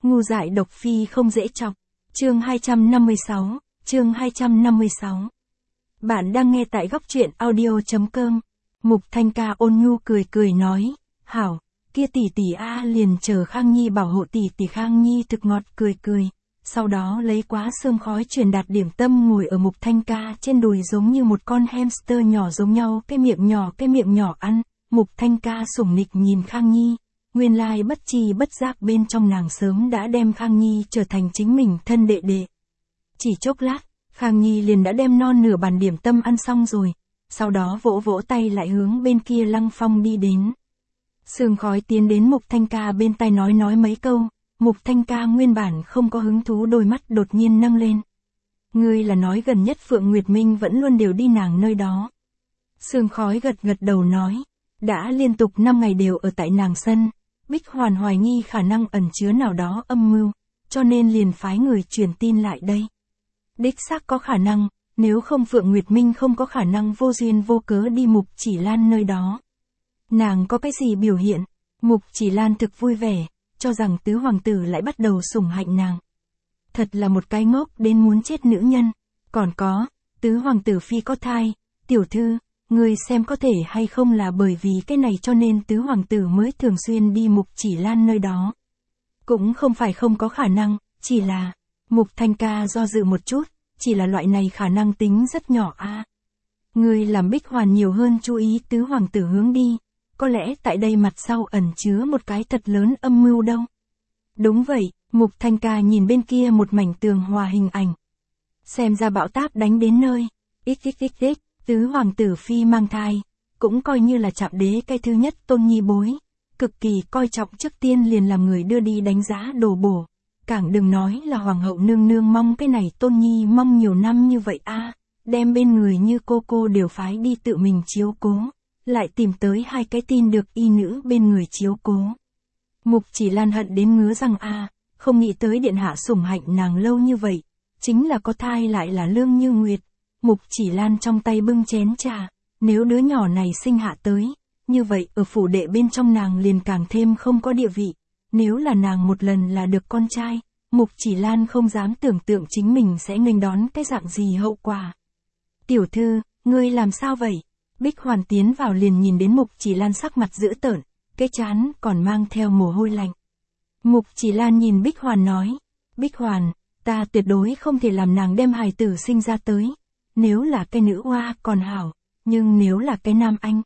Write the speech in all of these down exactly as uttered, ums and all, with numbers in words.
Ngu dại độc phi không dễ chọc. Chương hai trăm năm mươi sáu, chương hai trăm năm mươi sáu. Bạn đang nghe tại góc truyện audio chấm com. Mục Thanh Ca ôn nhu cười cười nói, hảo, kia tỷ tỷ a liền chờ Khang Nhi bảo hộ tỷ tỷ. Khang Nhi thực ngọt cười cười, sau đó lấy quá sương khói truyền đạt điểm tâm ngồi ở Mục Thanh Ca trên đùi giống như một con hamster nhỏ giống nhau, cái miệng nhỏ cái miệng nhỏ ăn. Mục Thanh Ca sủng nịch nhìn Khang Nhi, nguyên lai bất chi bất giác bên trong nàng sớm đã đem Khang Nhi trở thành chính mình thân đệ đệ. Chỉ chốc lát, Khang Nhi liền đã đem non nửa bàn điểm tâm ăn xong rồi, sau đó vỗ vỗ tay lại hướng bên kia Lăng Phong đi đến. Sương khói tiến đến Mục Thanh Ca bên tai nói nói mấy câu, Mục Thanh Ca nguyên bản không có hứng thú đôi mắt đột nhiên nâng lên. Ngươi là nói gần nhất Phượng Nguyệt Minh vẫn luôn đều đi nàng nơi đó. Sương khói gật gật đầu nói, đã liên tục năm ngày đều ở tại nàng sân, Bích Hoàn hoài nghi khả năng ẩn chứa nào đó âm mưu, cho nên liền phái người truyền tin lại đây. Đích xác có khả năng, nếu không Phượng Nguyệt Minh không có khả năng vô duyên vô cớ đi Mục Chỉ Lan nơi đó. Nàng có cái gì biểu hiện? Mục Chỉ Lan thực vui vẻ, cho rằng tứ hoàng tử lại bắt đầu sủng hạnh nàng. Thật là một cái ngốc đến muốn chết nữ nhân. Còn có, tứ hoàng tử phi có thai, tiểu thư, người xem có thể hay không là bởi vì cái này cho nên tứ hoàng tử mới thường xuyên đi Mục Chỉ Lan nơi đó. Cũng không phải không có khả năng, chỉ là, Mục Thanh Ca do dự một chút, chỉ là loại này khả năng tính rất nhỏ a. À. Người làm Bích Hoàn nhiều hơn chú ý tứ hoàng tử hướng đi, có lẽ tại đây mặt sau ẩn chứa một cái thật lớn âm mưu đâu. Đúng vậy, Mục Thanh Ca nhìn bên kia một mảnh tường hòa hình ảnh. Xem ra bão táp đánh đến nơi, xxxx, tứ hoàng tử phi mang thai, cũng coi như là Trạm Đế cái thứ nhất tôn nhi bối, cực kỳ coi trọng, trước tiên liền làm người đưa đi đánh giá đồ bổ. Càng đừng nói là hoàng hậu nương nương mong cái này tôn nhi mong nhiều năm như vậy a, à, đem bên người như cô cô đều phái đi tự mình chiếu cố, lại tìm tới hai cái tin được y nữ bên người chiếu cố. Mục Chỉ Lan hận đến ngứa răng a, à, không nghĩ tới điện hạ sủng hạnh nàng lâu như vậy, chính là có thai lại là Lương Như Nguyệt. Mục Chỉ Lan trong tay bưng chén trà, nếu đứa nhỏ này sinh hạ tới, như vậy ở phủ đệ bên trong nàng liền càng thêm không có địa vị. Nếu là nàng một lần là được con trai, Mục Chỉ Lan không dám tưởng tượng chính mình sẽ nghênh đón cái dạng gì hậu quả. Tiểu thư, ngươi làm sao vậy? Bích Hoàn tiến vào liền nhìn đến Mục Chỉ Lan sắc mặt dữ tợn, cái trán còn mang theo mồ hôi lạnh. Mục Chỉ Lan nhìn Bích Hoàn nói, Bích Hoàn, ta tuyệt đối không thể làm nàng đem hài tử sinh ra tới. Nếu là cái nữ oa còn hảo, nhưng nếu là cái nam anh,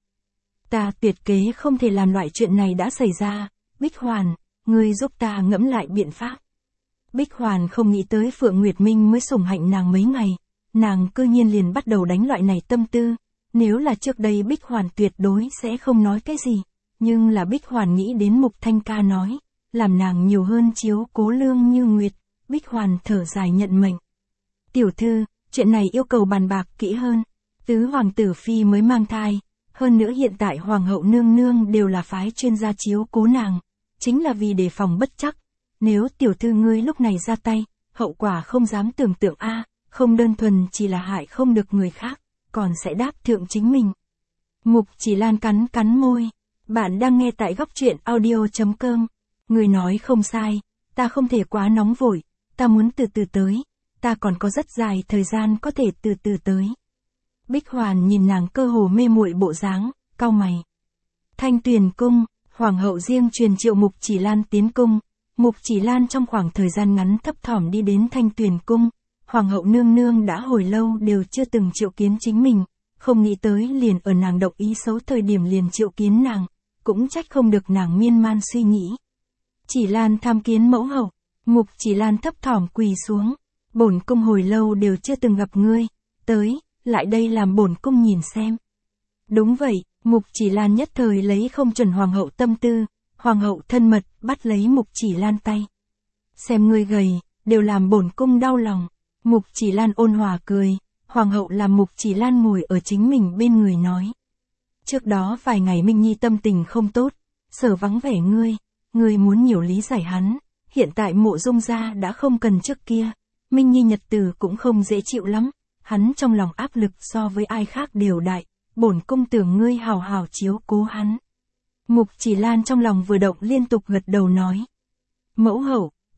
ta tuyệt kế không thể làm loại chuyện này đã xảy ra. Bích Hoàn, ngươi giúp ta ngẫm lại biện pháp. Bích Hoàn không nghĩ tới Phượng Nguyệt Minh mới sủng hạnh nàng mấy ngày, nàng cư nhiên liền bắt đầu đánh loại này tâm tư. Nếu là trước đây Bích Hoàn tuyệt đối sẽ không nói cái gì, nhưng là Bích Hoàn nghĩ đến Mục Thanh Ca nói, làm nàng nhiều hơn chiếu cố Lương Như Nguyệt. Bích Hoàn thở dài nhận mệnh. Tiểu thư, chuyện này yêu cầu bàn bạc kỹ hơn. Tứ hoàng tử phi mới mang thai, hơn nữa hiện tại hoàng hậu nương nương đều là phái chuyên gia chiếu cố nàng, chính là vì đề phòng bất chắc. Nếu tiểu thư ngươi lúc này ra tay, hậu quả không dám tưởng tượng a, à, không đơn thuần chỉ là hại không được người khác, còn sẽ đáp thượng chính mình. Mục Chỉ Lan cắn cắn môi, bạn đang nghe tại góc truyện audio chấm com. Người nói không sai, ta không thể quá nóng vội, ta muốn từ từ tới, ta còn có rất dài thời gian có thể từ từ tới. Bích Hoàn nhìn nàng cơ hồ mê muội bộ dáng, cau mày. Thanh Tuyền cung, hoàng hậu riêng truyền triệu Mục Chỉ Lan tiến cung. Mục Chỉ Lan trong khoảng thời gian ngắn thấp thỏm đi đến Thanh Tuyền cung. Hoàng hậu nương nương đã hồi lâu đều chưa từng triệu kiến chính mình, không nghĩ tới liền ở nàng động ý xấu thời điểm liền triệu kiến nàng, cũng trách không được nàng miên man suy nghĩ. Chỉ Lan tham kiến mẫu hậu. Mục Chỉ Lan thấp thỏm quỳ xuống. Bổn cung hồi lâu đều chưa từng gặp ngươi, tới, lại đây làm bổn cung nhìn xem. Đúng vậy, Mục Chỉ Lan nhất thời lấy không chuẩn hoàng hậu tâm tư, hoàng hậu thân mật bắt lấy Mục Chỉ Lan tay. Xem ngươi gầy, đều làm bổn cung đau lòng. Mục Chỉ Lan ôn hòa cười, hoàng hậu làm Mục Chỉ Lan ngồi ở chính mình bên người nói. Trước đó vài ngày Minh Nhi tâm tình không tốt, sở vắng vẻ ngươi, ngươi muốn nhiều lý giải hắn, hiện tại Mộ Dung gia đã không cần trước kia. Minh Nhi nhật tử cũng không dễ chịu lắm, hắn trong lòng áp lực so với ai khác đều đại, bổn cung tưởng ngươi hào hào chiếu cố hắn. Mục Chỉ Lan trong lòng vừa động liên tục gật đầu nói. Mẫu hậu,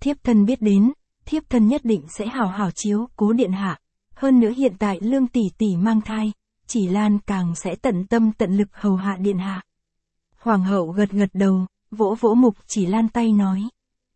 thiếp thân biết đến, thiếp thân nhất định sẽ hào hào chiếu cố điện hạ. Hơn nữa hiện tại Lương tỷ tỷ mang thai, Chỉ Lan càng sẽ tận tâm tận lực hầu hạ điện hạ. Hoàng hậu gật gật đầu, vỗ vỗ Mục Chỉ Lan tay nói.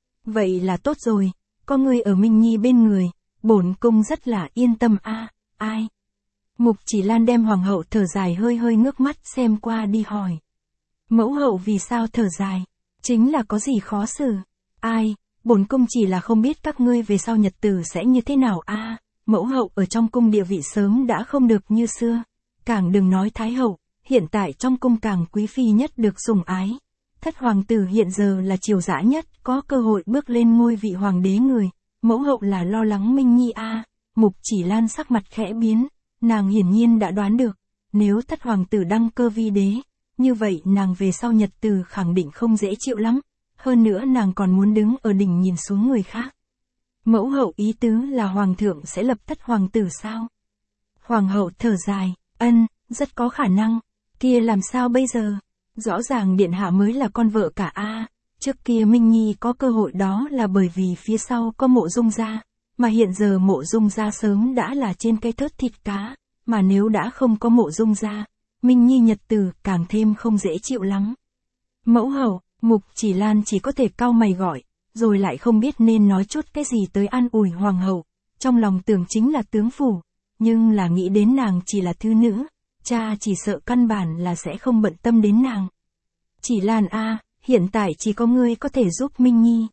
Vậy là tốt rồi, có người ở Minh Nhi bên người, bổn cung rất là yên tâm a. À, ai? Mục Chỉ Lan đem hoàng hậu thở dài hơi hơi ngước mắt xem qua đi hỏi. Mẫu hậu vì sao thở dài? Chính là có gì khó xử? Ai? Bổn cung chỉ là không biết các ngươi về sau nhật tử sẽ như thế nào a. À, mẫu hậu ở trong cung địa vị sớm đã không được như xưa. Càng đừng nói thái hậu, hiện tại trong cung càng quý phi nhất được sủng ái. Thất hoàng tử hiện giờ là triều dã nhất, có cơ hội bước lên ngôi vị hoàng đế người. Mẫu hậu là lo lắng Minh Nhi a. À, Mục Chỉ Lan sắc mặt khẽ biến, nàng hiển nhiên đã đoán được, nếu thất hoàng tử đăng cơ vi đế, như vậy nàng về sau nhật tử khẳng định không dễ chịu lắm, hơn nữa nàng còn muốn đứng ở đỉnh nhìn xuống người khác. Mẫu hậu ý tứ là hoàng thượng sẽ lập thất hoàng tử sao? Hoàng hậu thở dài, ân, rất có khả năng, kia làm sao bây giờ? Rõ ràng điện hạ mới là con vợ cả a. Trước kia Minh Nhi có cơ hội đó là bởi vì phía sau có Mộ Dung gia, mà hiện giờ Mộ Dung gia sớm đã là trên cây thớt thịt cá, mà nếu đã không có Mộ Dung gia, Minh Nhi nhật tử càng thêm không dễ chịu lắm. Mẫu hậu, Mục Chỉ Lan chỉ có thể cau mày gọi, rồi lại không biết nên nói chút cái gì tới an ủi hoàng hậu, trong lòng tưởng chính là tướng phủ, nhưng là nghĩ đến nàng chỉ là thứ nữ, cha chỉ sợ căn bản là sẽ không bận tâm đến nàng. Chỉ Lan a, hiện tại chỉ có ngươi có thể giúp Minh Nhi.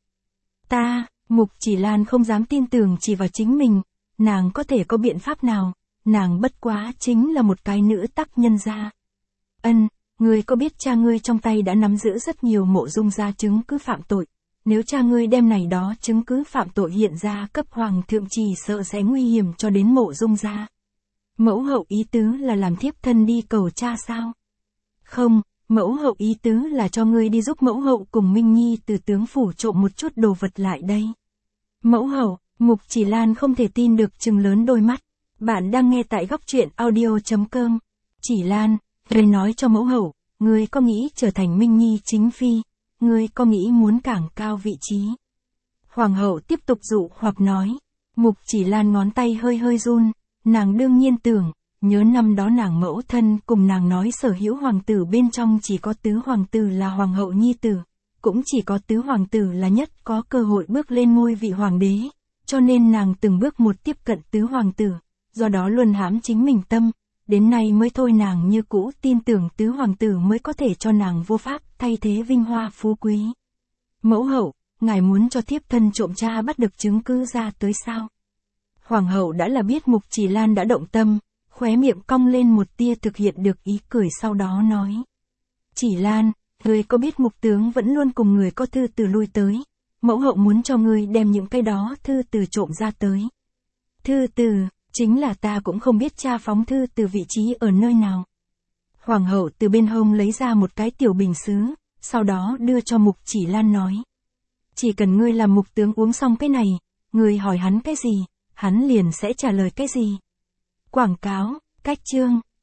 Ta, Mục Chỉ Lan không dám tin tưởng chỉ vào chính mình, nàng có thể có biện pháp nào, nàng bất quá chính là một cái nữ tắc nhân gia. Ân, ngươi có biết cha ngươi trong tay đã nắm giữ rất nhiều Mộ Dung gia chứng cứ phạm tội, nếu cha ngươi đem này đó chứng cứ phạm tội hiện ra cấp hoàng thượng chỉ sợ sẽ nguy hiểm cho đến Mộ Dung gia. Mẫu hậu ý tứ là làm thiếp thân đi cầu cha sao? Không, mẫu hậu ý tứ là cho ngươi đi giúp mẫu hậu cùng Minh Nhi từ tướng phủ trộm một chút đồ vật lại đây. Mẫu hậu, Mục Chỉ Lan không thể tin được trừng lớn đôi mắt. Bạn đang nghe tại góc truyện audio chấm com. Chỉ Lan, ngươi nói cho mẫu hậu, ngươi có nghĩ trở thành Minh Nhi chính phi, ngươi có nghĩ muốn càng cao vị trí. Hoàng hậu tiếp tục dụ hoặc nói. Mục Chỉ Lan ngón tay hơi hơi run, nàng đương nhiên tưởng, nhớ năm đó nàng mẫu thân cùng nàng nói sở hữu hoàng tử bên trong chỉ có tứ hoàng tử là hoàng hậu nhi tử, cũng chỉ có tứ hoàng tử là nhất có cơ hội bước lên ngôi vị hoàng đế, cho nên nàng từng bước một tiếp cận tứ hoàng tử, do đó luân hãm chính mình tâm, đến nay mới thôi nàng như cũ tin tưởng tứ hoàng tử mới có thể cho nàng vô pháp thay thế vinh hoa phú quý. Mẫu hậu, ngài muốn cho thiếp thân trộm cha bắt được chứng cứ ra tới sao? Hoàng hậu đã là biết Mục Chỉ Lan đã động tâm, khóe miệng cong lên một tia thực hiện được ý cười sau đó nói. Chỉ Lan, ngươi có biết Mục tướng vẫn luôn cùng người có thư từ lui tới, mẫu hậu muốn cho ngươi đem những cái đó thư từ trộm ra tới. Thư từ, chính là ta cũng không biết cha phóng thư từ vị trí ở nơi nào. Hoàng hậu từ bên hông lấy ra một cái tiểu bình sứ, sau đó đưa cho Mục Chỉ Lan nói. Chỉ cần ngươi làm Mục tướng uống xong cái này, ngươi hỏi hắn cái gì, hắn liền sẽ trả lời cái gì. Quảng cáo, cách chương.